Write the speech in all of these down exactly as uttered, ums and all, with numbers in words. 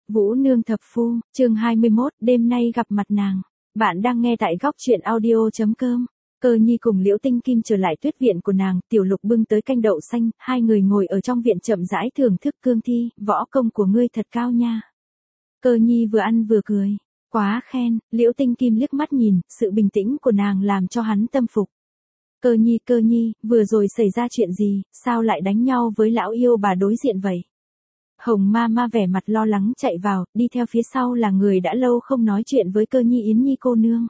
Vũ Nương Thập Phu, chương hai mươi mốt, đêm nay gặp mặt nàng. Bạn đang nghe tại góc truyện audio chấm com. Cơ Nhi cùng Liễu Tinh Kim trở lại tuyết viện của nàng, Tiểu Lục bưng tới canh đậu xanh, hai người ngồi ở trong viện chậm rãi thưởng thức cương thi, võ công của ngươi thật cao nha. Cơ Nhi vừa ăn vừa cười, quá khen, Liễu Tinh Kim liếc mắt nhìn, sự bình tĩnh của nàng làm cho hắn tâm phục. Cơ Nhi, Cơ Nhi, vừa rồi xảy ra chuyện gì, sao lại đánh nhau với lão yêu bà đối diện vậy? Hồng ma ma vẻ mặt lo lắng chạy vào, đi theo phía sau là người đã lâu không nói chuyện với Cơ Nhi Yến Nhi cô nương.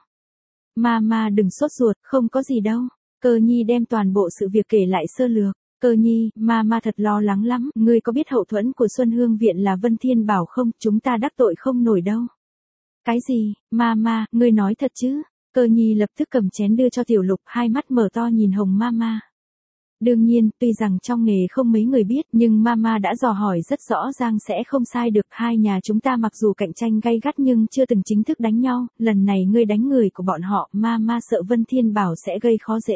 Ma ma đừng sốt ruột, không có gì đâu. Cơ Nhi đem toàn bộ sự việc kể lại sơ lược. Cơ Nhi, ma ma thật lo lắng lắm, ngươi có biết hậu thuẫn của Xuân Hương Viện là Vân Thiên Bảo không, chúng ta đắc tội không nổi đâu. Cái gì, ma ma, ngươi nói thật chứ? Cơ Nhi lập tức cầm chén đưa cho Tiểu Lục, hai mắt mở to nhìn Hồng ma ma. Đương nhiên, tuy rằng trong nghề không mấy người biết, nhưng Mama đã dò hỏi rất rõ ràng sẽ không sai được. Hai nhà chúng ta mặc dù cạnh tranh gay gắt nhưng chưa từng chính thức đánh nhau, lần này ngươi đánh người của bọn họ, Mama sợ Vân Thiên Bảo sẽ gây khó dễ.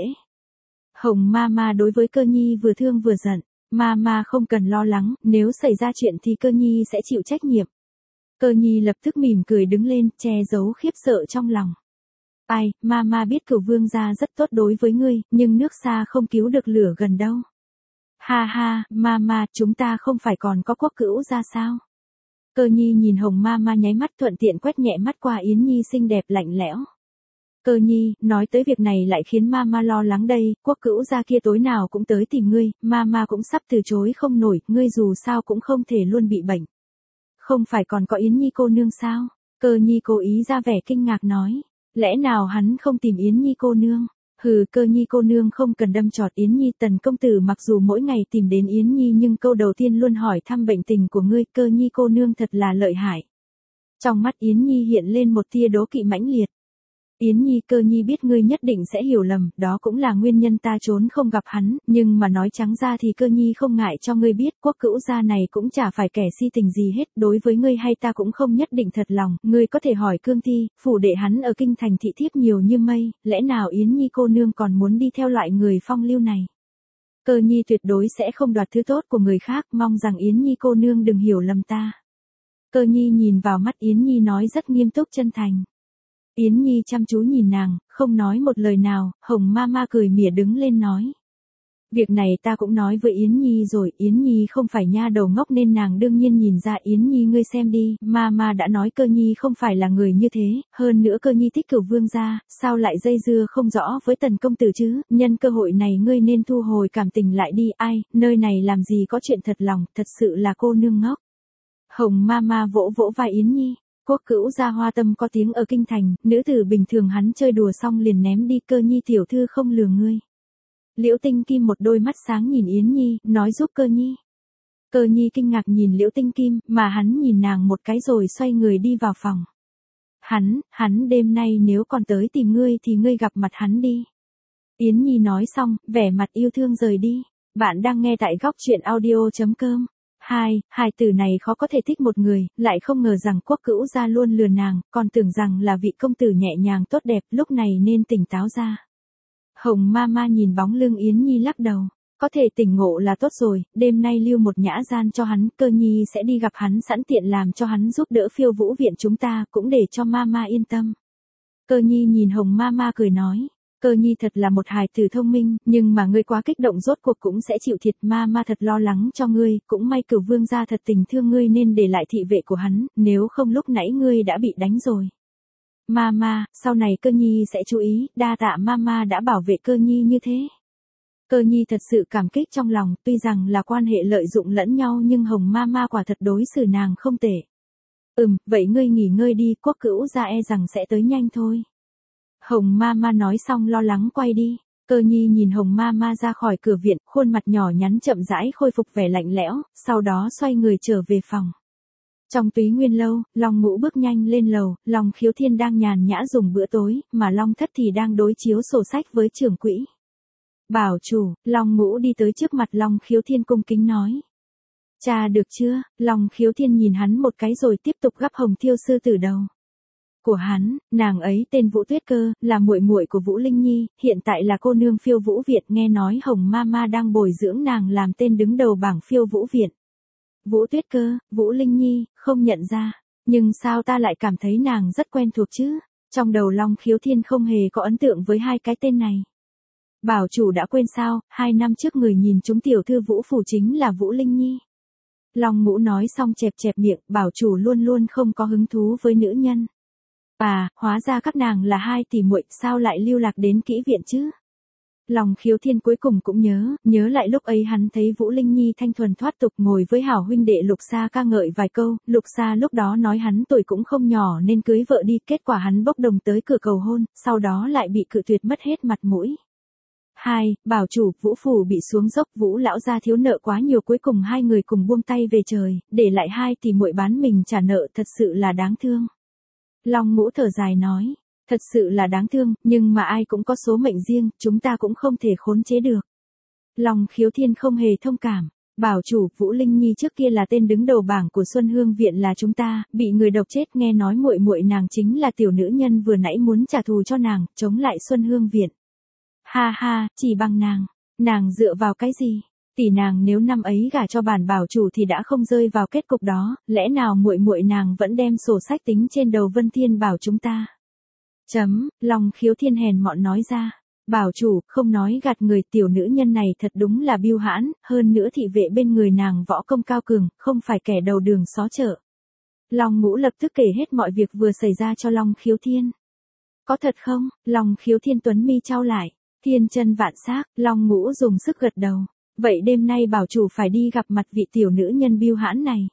Hồng Mama đối với Cơ Nhi vừa thương vừa giận, Mama không cần lo lắng, nếu xảy ra chuyện thì Cơ Nhi sẽ chịu trách nhiệm. Cơ Nhi lập tức mỉm cười đứng lên, che giấu khiếp sợ trong lòng. Ai, Mama biết Cửu Vương gia rất tốt đối với ngươi, nhưng nước xa không cứu được lửa gần đâu. Ha ha, Mama, chúng ta không phải còn có Quốc Cửu gia sao? Cơ Nhi nhìn Hồng Mama nháy mắt thuận tiện quét nhẹ mắt qua Yến Nhi xinh đẹp lạnh lẽo. Cơ Nhi, nói tới việc này lại khiến Mama lo lắng đây, Quốc Cửu gia kia tối nào cũng tới tìm ngươi, Mama cũng sắp từ chối không nổi, ngươi dù sao cũng không thể luôn bị bệnh. Không phải còn có Yến Nhi cô nương sao? Cơ Nhi cố ý ra vẻ kinh ngạc nói. Lẽ nào hắn không tìm Yến Nhi cô nương? Hừ, Cơ Nhi cô nương không cần đâm chọt Yến Nhi. Tần công tử mặc dù mỗi ngày tìm đến Yến Nhi nhưng câu đầu tiên luôn hỏi thăm bệnh tình của ngươi. Cơ Nhi cô nương thật là lợi hại. Trong mắt Yến Nhi hiện lên một tia đố kỵ mãnh liệt. Yến Nhi, Cơ Nhi biết ngươi nhất định sẽ hiểu lầm, đó cũng là nguyên nhân ta trốn không gặp hắn, nhưng mà nói trắng ra thì Cơ Nhi không ngại cho ngươi biết, Quốc Cửu gia này cũng chả phải kẻ si tình gì hết, đối với ngươi hay ta cũng không nhất định thật lòng, ngươi có thể hỏi Cương Thi, phủ đệ hắn ở kinh thành thị thiếp nhiều như mây, lẽ nào Yến Nhi cô nương còn muốn đi theo loại người phong lưu này? Cơ Nhi tuyệt đối sẽ không đoạt thứ tốt của người khác, mong rằng Yến Nhi cô nương đừng hiểu lầm ta. Cơ Nhi nhìn vào mắt Yến Nhi nói rất nghiêm túc chân thành. Yến Nhi chăm chú nhìn nàng, không nói một lời nào, Hồng Mama cười mỉa đứng lên nói. Việc này ta cũng nói với Yến Nhi rồi, Yến Nhi không phải nha đầu ngốc nên nàng đương nhiên nhìn ra. Yến Nhi ngươi xem đi, Mama đã nói Cơ Nhi không phải là người như thế, hơn nữa Cơ Nhi thích Cửu Vương gia, sao lại dây dưa không rõ với Tần công tử chứ, nhân cơ hội này ngươi nên thu hồi cảm tình lại đi, ai, nơi này làm gì có chuyện thật lòng, thật sự là cô nương ngốc. Hồng Mama vỗ vỗ vai Yến Nhi. Quốc Cửu gia hoa tâm có tiếng ở kinh thành, nữ tử bình thường hắn chơi đùa xong liền ném đi. Cơ Nhi tiểu thư không lừa ngươi. Liễu Tinh Kim một đôi mắt sáng nhìn Yến Nhi, nói giúp Cơ Nhi. Cơ Nhi kinh ngạc nhìn Liễu Tinh Kim, mà hắn nhìn nàng một cái rồi xoay người đi vào phòng. Hắn, hắn đêm nay nếu còn tới tìm ngươi thì ngươi gặp mặt hắn đi. Yến Nhi nói xong, vẻ mặt yêu thương rời đi. Bạn đang nghe tại góc truyện audio chấm com. Hai, hai từ này khó có thể thích một người, lại không ngờ rằng Quốc Cửu gia luôn lừa nàng, còn tưởng rằng là vị công tử nhẹ nhàng tốt đẹp, lúc này nên tỉnh táo ra. Hồng Mama nhìn bóng lưng Yến Nhi lắc đầu, có thể tỉnh ngộ là tốt rồi, đêm nay lưu một nhã gian cho hắn, Cơ Nhi sẽ đi gặp hắn sẵn tiện làm cho hắn giúp đỡ Phiêu Vũ viện chúng ta, cũng để cho Mama yên tâm. Cơ Nhi nhìn Hồng Mama cười nói. Cơ Nhi thật là một hài tử thông minh, nhưng mà ngươi quá kích động rốt cuộc cũng sẽ chịu thiệt. Mama thật lo lắng cho ngươi, cũng may Cửu Vương gia thật tình thương ngươi nên để lại thị vệ của hắn, nếu không lúc nãy ngươi đã bị đánh rồi. Mama, sau này Cơ Nhi sẽ chú ý, đa tạ Mama đã bảo vệ Cơ Nhi như thế. Cơ Nhi thật sự cảm kích trong lòng, tuy rằng là quan hệ lợi dụng lẫn nhau nhưng Hồng Mama quả thật đối xử nàng không tệ. Ừm, vậy ngươi nghỉ ngơi đi, Quốc Cửu gia e rằng sẽ tới nhanh thôi. Hồng Mama nói xong lo lắng quay đi. Cơ Nhi nhìn Hồng Mama ra khỏi cửa viện, khuôn mặt nhỏ nhắn chậm rãi khôi phục vẻ lạnh lẽo, sau đó xoay người trở về phòng. Trong Túy Nguyên lâu, Long Ngũ bước nhanh lên lầu, Long Khiếu Thiên đang nhàn nhã dùng bữa tối, mà Long Thất thì đang đối chiếu sổ sách với trưởng quỹ. Bảo chủ, Long Ngũ đi tới trước mặt Long Khiếu Thiên cung kính nói. Cha được chưa? Long Khiếu Thiên nhìn hắn một cái rồi tiếp tục gắp hồng thiêu sư tử đầu. Của hắn, nàng ấy tên Vũ Tuyết Cơ, là muội muội của Vũ Linh Nhi, hiện tại là cô nương Phiêu Vũ viện, nghe nói Hồng Mama đang bồi dưỡng nàng làm tên đứng đầu bảng Phiêu Vũ viện. Vũ Tuyết Cơ, Vũ Linh Nhi, không nhận ra. Nhưng sao ta lại cảm thấy nàng rất quen thuộc chứ? Trong đầu Long Khiếu Thiên không hề có ấn tượng với hai cái tên này. Bảo chủ đã quên sao, hai năm trước người nhìn chúng tiểu thư Vũ Phủ chính là Vũ Linh Nhi. Long Ngũ nói xong chẹp chẹp miệng, bảo chủ luôn luôn không có hứng thú với nữ nhân. À, hóa ra các nàng là hai tỷ muội, sao lại lưu lạc đến kỹ viện chứ? Long Khiếu Thiên cuối cùng cũng nhớ, nhớ lại lúc ấy hắn thấy Vũ Linh Nhi thanh thuần thoát tục ngồi với hảo huynh đệ Lục Sa ca ngợi vài câu, Lục Sa lúc đó nói hắn tuổi cũng không nhỏ nên cưới vợ đi, kết quả hắn bốc đồng tới cửa cầu hôn, sau đó lại bị cự tuyệt mất hết mặt mũi. Hai, bảo chủ, Vũ Phủ bị xuống dốc, Vũ lão gia thiếu nợ quá nhiều, cuối cùng hai người cùng buông tay về trời, để lại hai tỷ muội bán mình trả nợ, thật sự là đáng thương. Long Ngũ thở dài nói, thật sự là đáng thương, nhưng mà ai cũng có số mệnh riêng, chúng ta cũng không thể khống chế được. Long Khiếu Thiên không hề thông cảm, bảo chủ, Vũ Linh Nhi trước kia là tên đứng đầu bảng của Xuân Hương viện là chúng ta, bị người độc chết, nghe nói muội muội nàng chính là tiểu nữ nhân vừa nãy muốn trả thù cho nàng, chống lại Xuân Hương viện. Ha ha, chỉ bằng nàng, nàng dựa vào cái gì? Tỷ nàng nếu năm ấy gả cho bản bảo chủ thì đã không rơi vào kết cục đó, lẽ nào muội muội nàng vẫn đem sổ sách tính trên đầu Vân Thiên bảo chúng ta? Chấm, Long Khiếu Thiên hèn mọn nói ra. Bảo chủ, không nói gạt người, tiểu nữ nhân này thật đúng là biêu hãn, hơn nữa thị vệ bên người nàng võ công cao cường, không phải kẻ đầu đường xó chợ. Long Ngũ lập tức kể hết mọi việc vừa xảy ra cho Long Khiếu Thiên. Có thật không? Long Khiếu Thiên tuấn mi trao lại. Thiên chân vạn xác, Long Ngũ dùng sức gật đầu. Vậy đêm nay bảo chủ phải đi gặp mặt vị tiểu nữ nhân biêu hãn này.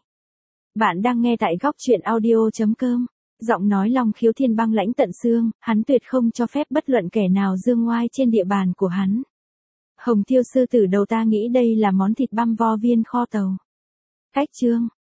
Bạn đang nghe tại góc truyện audio chấm com. Giọng nói Long Khiếu Thiên băng lãnh tận xương, hắn tuyệt không cho phép bất luận kẻ nào dương ngoai trên địa bàn của hắn. Hồng Tiêu sư tử đầu, ta nghĩ đây là món thịt băm vo viên kho tàu. Cách chương.